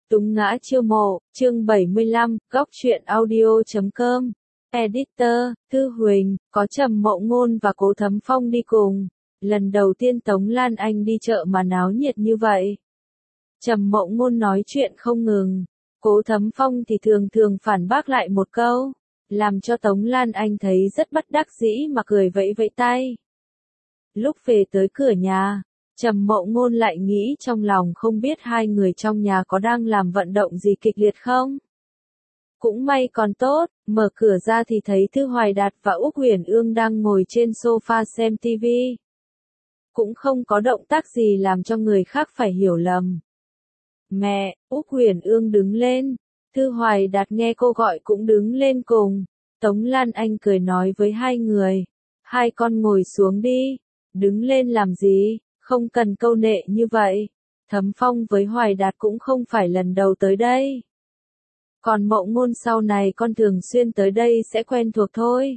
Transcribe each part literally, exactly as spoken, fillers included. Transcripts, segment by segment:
Túng ngã chiêu mộ, chương bảy mươi lăm, góc truyện audio chấm com. Editor, Thư Huỳnh, có Trầm Mậu Ngôn và Cố Thấm Phong đi cùng. Lần đầu tiên Tống Lan Anh đi chợ mà náo nhiệt như vậy. Trầm Mậu Ngôn nói chuyện không ngừng. Cố Thấm Phong thì thường thường phản bác lại một câu, làm cho Tống Lan Anh thấy rất bất đắc dĩ mà cười vẫy vẫy tay. Lúc về tới cửa nhà, Trầm Mậu Ngôn lại nghĩ trong lòng không biết hai người trong nhà có đang làm vận động gì kịch liệt không. Cũng may còn tốt, mở cửa ra thì thấy Thư Hoài Đạt và Úc Huyền Ương đang ngồi trên sofa xem tivi. Cũng không có động tác gì làm cho người khác phải hiểu lầm. Mẹ, Úc Huyền Ương đứng lên. Thư Hoài Đạt nghe cô gọi cũng đứng lên cùng. Tống Lan Anh cười nói với hai người. Hai con ngồi xuống đi. Đứng lên làm gì, không cần câu nệ như vậy. Thấm Phong với Hoài Đạt cũng không phải lần đầu tới đây. Còn Mậu Ngôn sau này con thường xuyên tới đây sẽ quen thuộc thôi.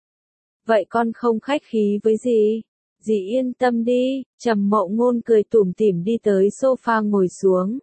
Vậy con không khách khí với dì. Dì yên tâm đi, Trầm Mậu Ngôn cười tủm tỉm đi tới sofa ngồi xuống.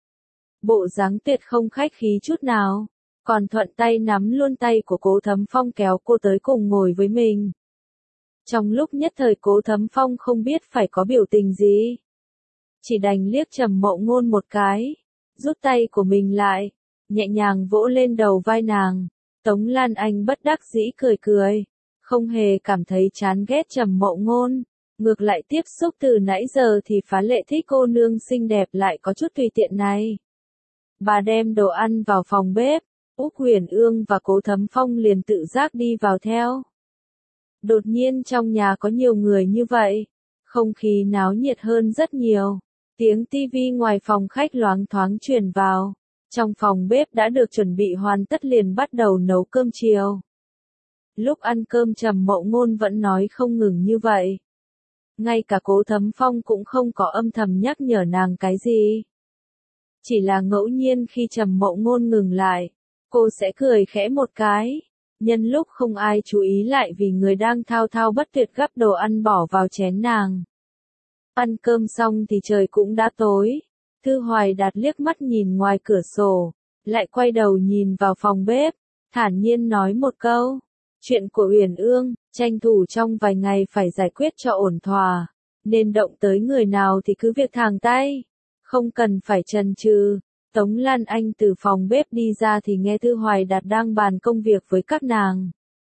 Bộ dáng tuyệt không khách khí chút nào, còn thuận tay nắm luôn tay của Cố Thấm Phong kéo cô tới cùng ngồi với mình. Trong lúc nhất thời Cố Thấm Phong không biết phải có biểu tình gì. Chỉ đành liếc Trầm Mậu Ngôn một cái, rút tay của mình lại, nhẹ nhàng vỗ lên đầu vai nàng. Tống Lan Anh bất đắc dĩ cười cười, không hề cảm thấy chán ghét Trầm Mậu Ngôn. Ngược lại tiếp xúc từ nãy giờ thì phá lệ thích cô nương xinh đẹp lại có chút tùy tiện này. Bà đem đồ ăn vào phòng bếp, Úc Huyền Ương và Cố Thấm Phong liền tự giác đi vào theo. Đột nhiên trong nhà có nhiều người như vậy, không khí náo nhiệt hơn rất nhiều. Tiếng tivi ngoài phòng khách loáng thoáng truyền vào. Trong phòng bếp đã được chuẩn bị hoàn tất liền bắt đầu nấu cơm chiều. Lúc ăn cơm Trầm Mậu Ngôn vẫn nói không ngừng như vậy. Ngay cả Cố Thấm Phong cũng không có âm thầm nhắc nhở nàng cái gì. Chỉ là ngẫu nhiên khi Trầm Mậu Ngôn ngừng lại, cô sẽ cười khẽ một cái. Nhân lúc không ai chú ý lại vì người đang thao thao bất tuyệt gắp đồ ăn bỏ vào chén nàng. Ăn cơm xong thì trời cũng đã tối. Thư Hoài Đạt liếc mắt nhìn ngoài cửa sổ, lại quay đầu nhìn vào phòng bếp, thản nhiên nói một câu. Chuyện của Huyền Ương, tranh thủ trong vài ngày phải giải quyết cho ổn thỏa, nên động tới người nào thì cứ việc thẳng tay, không cần phải chần chừ. Tống Lan Anh từ phòng bếp đi ra thì nghe Thư Hoài Đạt đang bàn công việc với các nàng.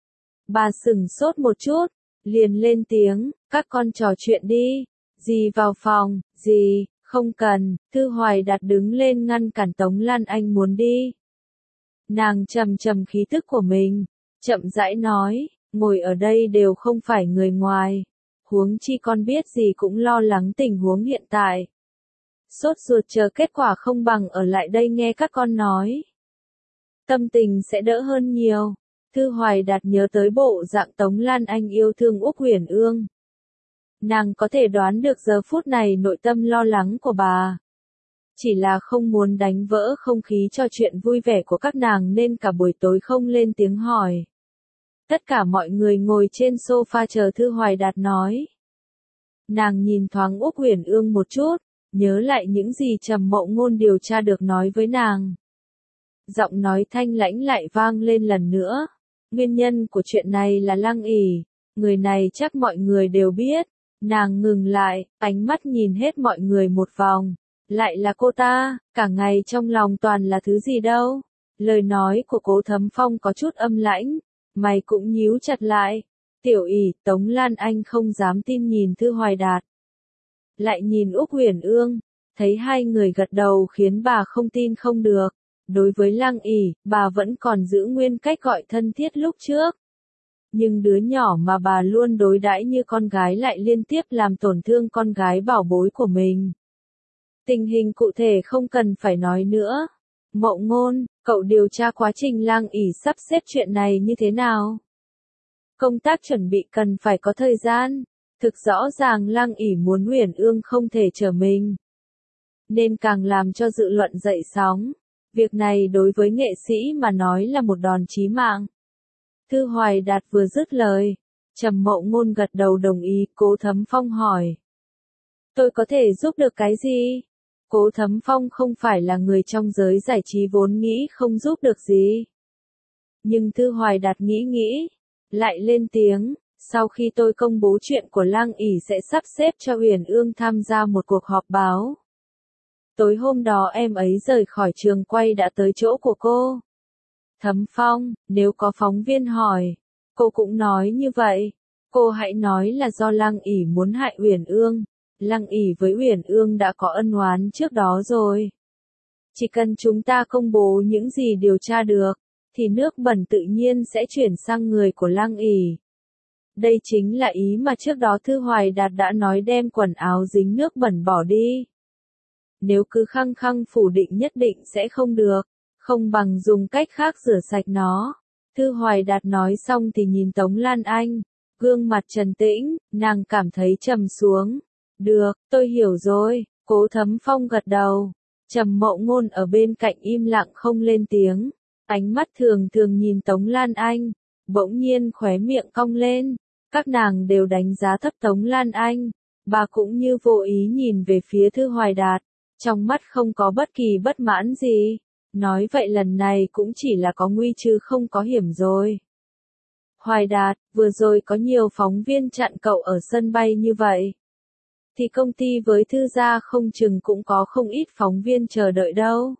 Bà sửng sốt một chút, liền lên tiếng, các con trò chuyện đi, dì vào phòng, dì, không cần. Thư Hoài Đạt đứng lên ngăn cản Tống Lan Anh muốn đi. Nàng trầm trầm khí tức của mình, chậm rãi nói, ngồi ở đây đều không phải người ngoài, huống chi con biết gì cũng lo lắng tình huống hiện tại. Sốt ruột chờ kết quả không bằng ở lại đây nghe các con nói. Tâm tình sẽ đỡ hơn nhiều. Thư Hoài Đạt nhớ tới bộ dạng Tống Lan Anh yêu thương Úc Huyền Ương. Nàng có thể đoán được giờ phút này nội tâm lo lắng của bà. Chỉ là không muốn đánh vỡ không khí trò chuyện vui vẻ của các nàng nên cả buổi tối không lên tiếng hỏi. Tất cả mọi người ngồi trên sofa chờ Thư Hoài Đạt nói. Nàng nhìn thoáng Úc Huyền Ương một chút, nhớ lại những gì Trầm Mậu Ngôn điều tra được nói với nàng. Giọng nói thanh lãnh lại vang lên lần nữa. Nguyên nhân của chuyện này là Lăng ỉ, người này chắc mọi người đều biết. Nàng ngừng lại, ánh mắt nhìn hết mọi người một vòng. Lại là cô ta, cả ngày trong lòng toàn là thứ gì đâu. Lời nói của Cố Thấm Phong có chút âm lãnh, mày cũng nhíu chặt lại. Tiểu ỉ, Tống Lan Anh không dám tin nhìn Thư Hoài Đạt. Lại nhìn Úc Huyền Ương, thấy hai người gật đầu khiến bà không tin không được. Đối với Lăng ỉ, bà vẫn còn giữ nguyên cách gọi thân thiết lúc trước. Nhưng đứa nhỏ mà bà luôn đối đãi như con gái lại liên tiếp làm tổn thương con gái bảo bối của mình. Tình hình cụ thể không cần phải nói nữa. Mậu Ngôn, cậu điều tra quá trình Lăng ỉ sắp xếp chuyện này như thế nào? Công tác chuẩn bị cần phải có thời gian. Thực rõ ràng Lăng ỉ muốn Huyền Ương không thể trở mình, nên càng làm cho dự luận dậy sóng. Việc này đối với nghệ sĩ mà nói là một đòn chí mạng. Thư Hoài Đạt vừa dứt lời, Trầm Mậu Ngôn gật đầu đồng ý. Cố Thấm Phong hỏi, tôi có thể giúp được cái gì? Cố Thấm Phong không phải là người trong giới giải trí vốn nghĩ không giúp được gì. Nhưng Thư Hoài Đạt nghĩ nghĩ, lại lên tiếng, sau khi tôi công bố chuyện của Lăng ỷ sẽ sắp xếp cho Uyển Ương tham gia một cuộc họp báo. Tối hôm đó em ấy rời khỏi trường quay đã tới chỗ của cô. Thấm Phong, nếu có phóng viên hỏi, cô cũng nói như vậy. Cô hãy nói là do Lăng ỷ muốn hại Uyển Ương. Lăng ỷ với Uyển Ương đã có ân oán trước đó rồi. Chỉ cần chúng ta công bố những gì điều tra được, thì nước bẩn tự nhiên sẽ chuyển sang người của Lăng ỷ. Đây chính là ý mà trước đó Thư Hoài Đạt đã nói đem quần áo dính nước bẩn bỏ đi. Nếu cứ khăng khăng phủ định nhất định sẽ không được, không bằng dùng cách khác rửa sạch nó. Thư Hoài Đạt nói xong thì nhìn Tống Lan Anh, gương mặt trầm tĩnh, nàng cảm thấy trầm xuống. Được, tôi hiểu rồi, Cố Thấm Phong gật đầu. Trầm Mậu Ngôn ở bên cạnh im lặng không lên tiếng, ánh mắt thường thường nhìn Tống Lan Anh, bỗng nhiên khóe miệng cong lên. Các nàng đều đánh giá thấp Tống Lan Anh, bà cũng như vô ý nhìn về phía Thư Hoài Đạt, trong mắt không có bất kỳ bất mãn gì. Nói vậy lần này cũng chỉ là có nguy chứ không có hiểm rồi. Hoài Đạt, vừa rồi có nhiều phóng viên chặn cậu ở sân bay như vậy. Thì công ty với Thư gia không chừng cũng có không ít phóng viên chờ đợi đâu.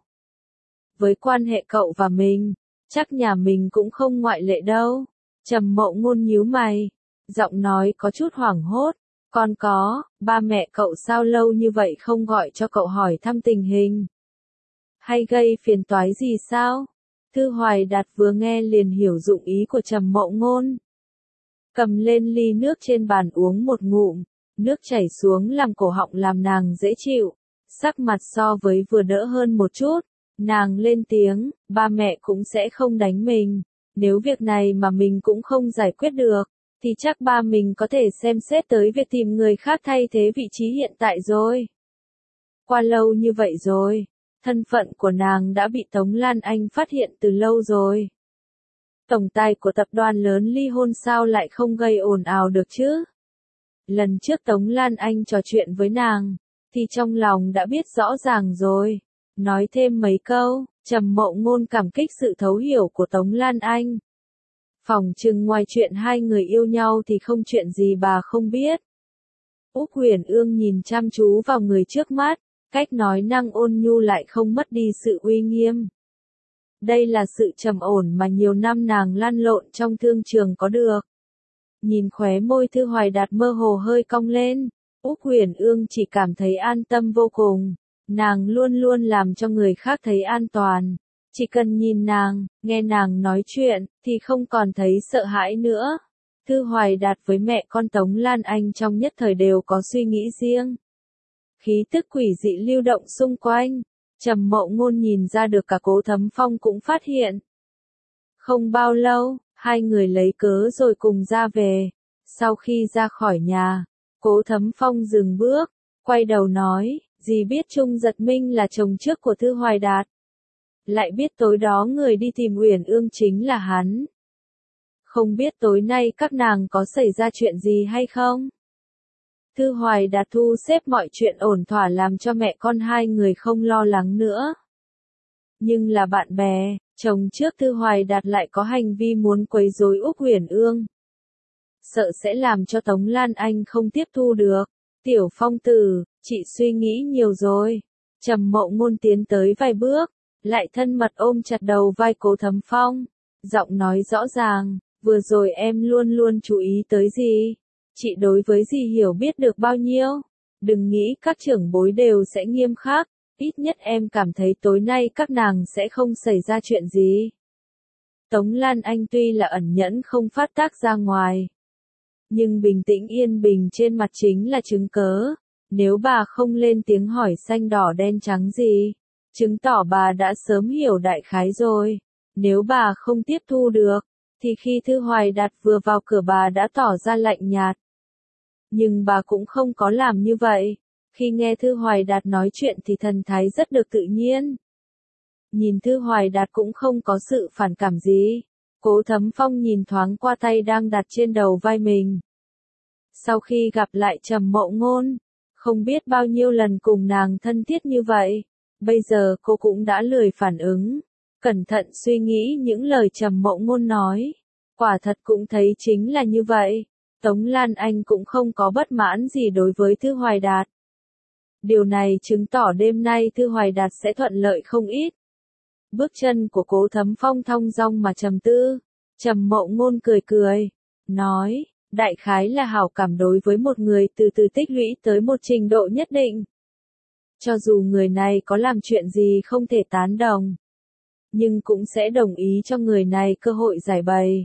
Với quan hệ cậu và mình, chắc nhà mình cũng không ngoại lệ đâu. Trầm Mậu Ngôn nhíu mày, giọng nói có chút hoảng hốt. Còn có, ba mẹ cậu sao lâu như vậy không gọi cho cậu hỏi thăm tình hình? Hay gây phiền toái gì sao? Thư Hoài Đạt vừa nghe liền hiểu dụng ý của Trầm Mậu Ngôn. Cầm lên ly nước trên bàn uống một ngụm, nước chảy xuống làm cổ họng làm nàng dễ chịu, sắc mặt so với vừa đỡ hơn một chút. Nàng lên tiếng, ba mẹ cũng sẽ không đánh mình, nếu việc này mà mình cũng không giải quyết được, thì chắc ba mình có thể xem xét tới việc tìm người khác thay thế vị trí hiện tại rồi. Qua lâu như vậy rồi, thân phận của nàng đã bị Tống Lan Anh phát hiện từ lâu rồi. Tổng tài của tập đoàn lớn ly hôn sao lại không gây ồn ào được chứ? Lần trước Tống Lan Anh trò chuyện với nàng, thì trong lòng đã biết rõ ràng rồi. Nói thêm mấy câu, Trầm Mậu Ngôn cảm kích sự thấu hiểu của Tống Lan Anh. Phỏng chừng ngoài chuyện hai người yêu nhau thì không chuyện gì bà không biết. Úc Huyền Ương nhìn chăm chú vào người trước mắt, cách nói năng ôn nhu lại không mất đi sự uy nghiêm. Đây là sự trầm ổn mà nhiều năm nàng lăn lộn trong thương trường có được. Nhìn khóe môi Thư Hoài Đạt mơ hồ hơi cong lên, Úc Huyền Ương chỉ cảm thấy an tâm vô cùng. Nàng luôn luôn làm cho người khác thấy an toàn. Chỉ cần nhìn nàng, nghe nàng nói chuyện, thì không còn thấy sợ hãi nữa. Thư Hoài Đạt với mẹ con Tống Lan Anh trong nhất thời đều có suy nghĩ riêng. Khí tức quỷ dị lưu động xung quanh. Trầm Mậu Ngôn nhìn ra được cả Cố Thấm Phong cũng phát hiện. Không bao lâu, hai người lấy cớ rồi cùng ra về. Sau khi ra khỏi nhà, Cố Thấm Phong dừng bước, quay đầu nói, dì biết Trung Giật Minh là chồng trước của Thư Hoài Đạt. Lại biết tối đó người đi tìm Uyển Ương chính là hắn. Không biết tối nay các nàng có xảy ra chuyện gì hay không? Thư Hoài Đạt thu xếp mọi chuyện ổn thỏa làm cho mẹ con hai người không lo lắng nữa. Nhưng là bạn bè, chồng trước Thư Hoài Đạt lại có hành vi muốn quấy rối Úc Uyển Ương. Sợ sẽ làm cho Tống Lan Anh không tiếp thu được. Tiểu Phong tử, chị suy nghĩ nhiều rồi. Trầm Mậu Ngôn tiến tới vài bước, lại thân mật ôm chặt đầu vai Cố Thấm Phong. Giọng nói rõ ràng, vừa rồi em luôn luôn chú ý tới gì. Chị đối với gì hiểu biết được bao nhiêu. Đừng nghĩ các trưởng bối đều sẽ nghiêm khắc. Ít nhất em cảm thấy tối nay các nàng sẽ không xảy ra chuyện gì. Tống Lan Anh tuy là ẩn nhẫn không phát tác ra ngoài. Nhưng bình tĩnh yên bình trên mặt chính là chứng cớ. Nếu bà không lên tiếng hỏi xanh đỏ đen trắng gì, chứng tỏ bà đã sớm hiểu đại khái rồi. Nếu bà không tiếp thu được, thì khi Thư Hoài Đạt vừa vào cửa bà đã tỏ ra lạnh nhạt. Nhưng bà cũng không có làm như vậy. Khi nghe Thư Hoài Đạt nói chuyện thì thần thái rất được tự nhiên. Nhìn Thư Hoài Đạt cũng không có sự phản cảm gì. Cố Thấm Phong nhìn thoáng qua tay đang đặt trên đầu vai mình. Sau khi gặp lại Trầm Mậu Ngôn, không biết bao nhiêu lần cùng nàng thân thiết như vậy. Bây giờ cô cũng đã lười phản ứng. Cẩn thận suy nghĩ những lời Trầm Mộng Ngôn nói. Quả thật cũng thấy chính là như vậy. Tống Lan Anh cũng không có bất mãn gì đối với Thư Hoài Đạt. Điều này chứng tỏ đêm nay Thư Hoài Đạt sẽ thuận lợi không ít. Bước chân của Cố Thấm Phong thong dong mà trầm tư. Trầm Mộng Ngôn cười cười, nói, đại khái là hảo cảm đối với một người từ từ tích lũy tới một trình độ nhất định. Cho dù người này có làm chuyện gì không thể tán đồng, nhưng cũng sẽ đồng ý cho người này cơ hội giải bày.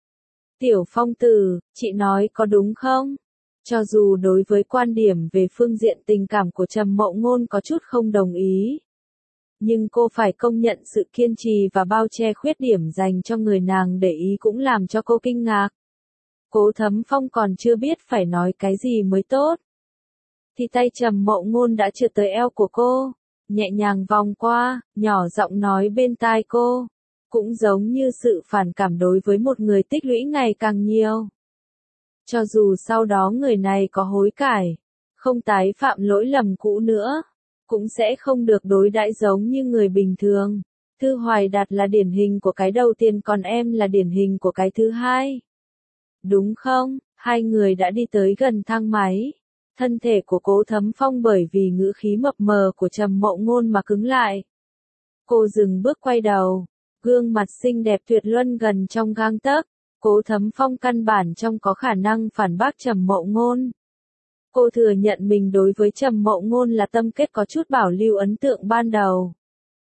Tiểu Phong tử, chị nói có đúng không? Cho dù đối với quan điểm về phương diện tình cảm của Trầm Mộng Ngôn có chút không đồng ý, nhưng cô phải công nhận sự kiên trì và bao che khuyết điểm dành cho người nàng để ý cũng làm cho cô kinh ngạc. Cố Thấm Phong còn chưa biết phải nói cái gì mới tốt, thì tay Trầm Mộng Ngôn đã trượt tới eo của cô, nhẹ nhàng vòng qua, nhỏ giọng nói bên tai cô, cũng giống như sự phản cảm đối với một người tích lũy ngày càng nhiều. Cho dù sau đó người này có hối cải, không tái phạm lỗi lầm cũ nữa, cũng sẽ không được đối đãi giống như người bình thường. Thư Hoài Đạt là điển hình của cái đầu tiên, còn em là điển hình của cái thứ hai. Đúng không? Hai người đã đi tới gần thang máy. Thân thể của Cố Thấm Phong bởi vì ngữ khí mập mờ của Trầm Mộng Ngôn mà cứng lại. Cô dừng bước quay đầu, gương mặt xinh đẹp tuyệt luân gần trong gang tấc. Cố Thấm Phong căn bản trong có khả năng phản bác Trầm Mộng Ngôn. Cô thừa nhận mình đối với Trầm Mộng Ngôn là tâm kết có chút bảo lưu ấn tượng ban đầu.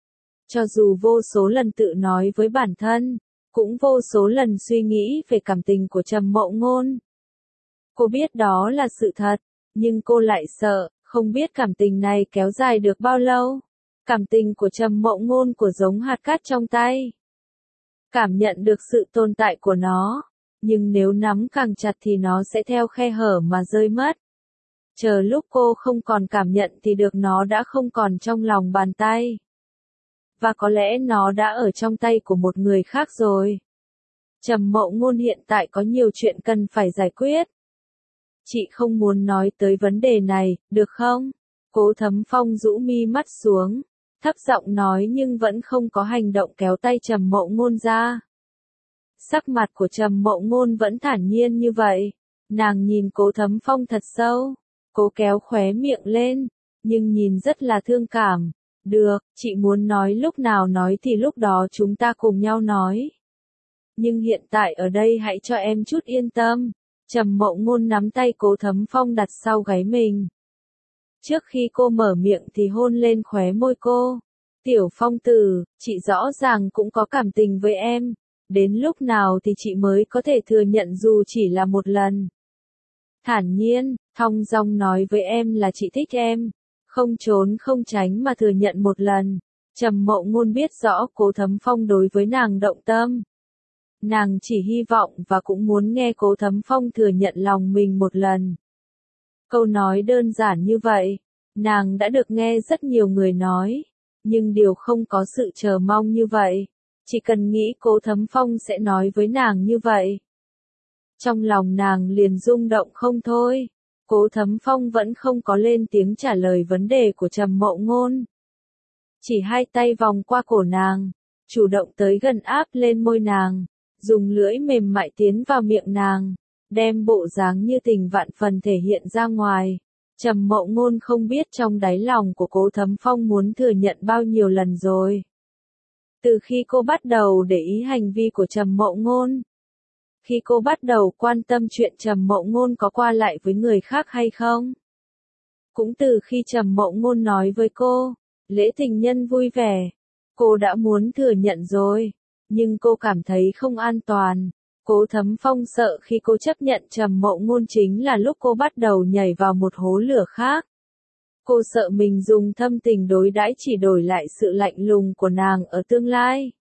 Cho dù vô số lần tự nói với bản thân, cũng vô số lần suy nghĩ về cảm tình của Trầm Mộng Ngôn. Cô biết đó là sự thật, nhưng cô lại sợ, không biết cảm tình này kéo dài được bao lâu. Cảm tình của Trầm Mộng Ngôn của giống hạt cát trong tay. Cảm nhận được sự tồn tại của nó, nhưng nếu nắm càng chặt thì nó sẽ theo khe hở mà rơi mất. Chờ lúc cô không còn cảm nhận thì được nó đã không còn trong lòng bàn tay. Và có lẽ nó đã ở trong tay của một người khác rồi. Trầm Mộng Ngôn hiện tại có nhiều chuyện cần phải giải quyết. Chị không muốn nói tới vấn đề này, được không? Cố Thấm Phong rũ mi mắt xuống, thấp giọng nói nhưng vẫn không có hành động kéo tay Trầm Mộng Ngôn ra. Sắc mặt của Trầm Mộng Ngôn vẫn thản nhiên như vậy. Nàng nhìn Cố Thấm Phong thật sâu. Cố kéo khóe miệng lên, nhưng nhìn rất là thương cảm. Được, chị muốn nói lúc nào nói thì lúc đó chúng ta cùng nhau nói. Nhưng hiện tại ở đây hãy cho em chút yên tâm. Trầm Mộng Ngôn nắm tay Cố Thấm Phong đặt sau gáy mình. Trước khi cô mở miệng thì hôn lên khóe môi cô. Tiểu Phong tử, chị rõ ràng cũng có cảm tình với em. Đến lúc nào thì chị mới có thể thừa nhận dù chỉ là một lần. Thản nhiên, thong dong nói với em là chị thích em. Không trốn không tránh mà thừa nhận một lần. Trầm Mộng Ngôn biết rõ Cố Thấm Phong đối với nàng động tâm. Nàng chỉ hy vọng và cũng muốn nghe Cố Thấm Phong thừa nhận lòng mình một lần. Câu nói đơn giản như vậy, nàng đã được nghe rất nhiều người nói, nhưng điều không có sự chờ mong như vậy. Chỉ cần nghĩ Cố Thấm Phong sẽ nói với nàng như vậy. Trong lòng nàng liền rung động không thôi. Cố Thấm Phong vẫn không có lên tiếng trả lời vấn đề của Trầm Mộng Ngôn. Chỉ hai tay vòng qua cổ nàng, chủ động tới gần áp lên môi nàng, dùng lưỡi mềm mại tiến vào miệng nàng, đem bộ dáng như tình vạn phần thể hiện ra ngoài. Trầm Mộng Ngôn không biết trong đáy lòng của Cố Thấm Phong muốn thừa nhận bao nhiêu lần rồi. Từ khi cô bắt đầu để ý hành vi của Trầm Mộng Ngôn, khi cô bắt đầu quan tâm chuyện Trầm Mộng Ngôn có qua lại với người khác hay không, cũng từ khi Trầm Mộng Ngôn nói với cô, lễ tình nhân vui vẻ, cô đã muốn thừa nhận rồi, nhưng cô cảm thấy không an toàn. Cố Thấm Phong sợ khi cô chấp nhận Trầm Mộng Ngôn chính là lúc cô bắt đầu nhảy vào một hố lửa khác. Cô sợ mình dùng thâm tình đối đãi chỉ đổi lại sự lạnh lùng của nàng ở tương lai.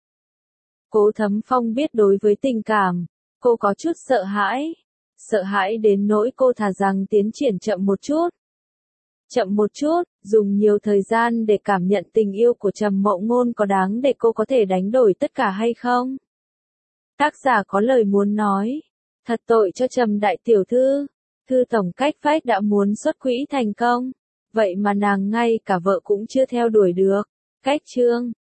Cố Thấm Phong biết đối với tình cảm, cô có chút sợ hãi. Sợ hãi đến nỗi cô thà rằng tiến triển chậm một chút. Chậm một chút, dùng nhiều thời gian để cảm nhận tình yêu của Trầm Mộng Ngôn có đáng để cô có thể đánh đổi tất cả hay không? Tác giả có lời muốn nói. Thật tội cho Trầm đại tiểu thư. Thư tổng cách phách đã muốn xuất quỹ thành công. vậy mà nàng ngay cả vợ cũng chưa theo đuổi được. Cách chương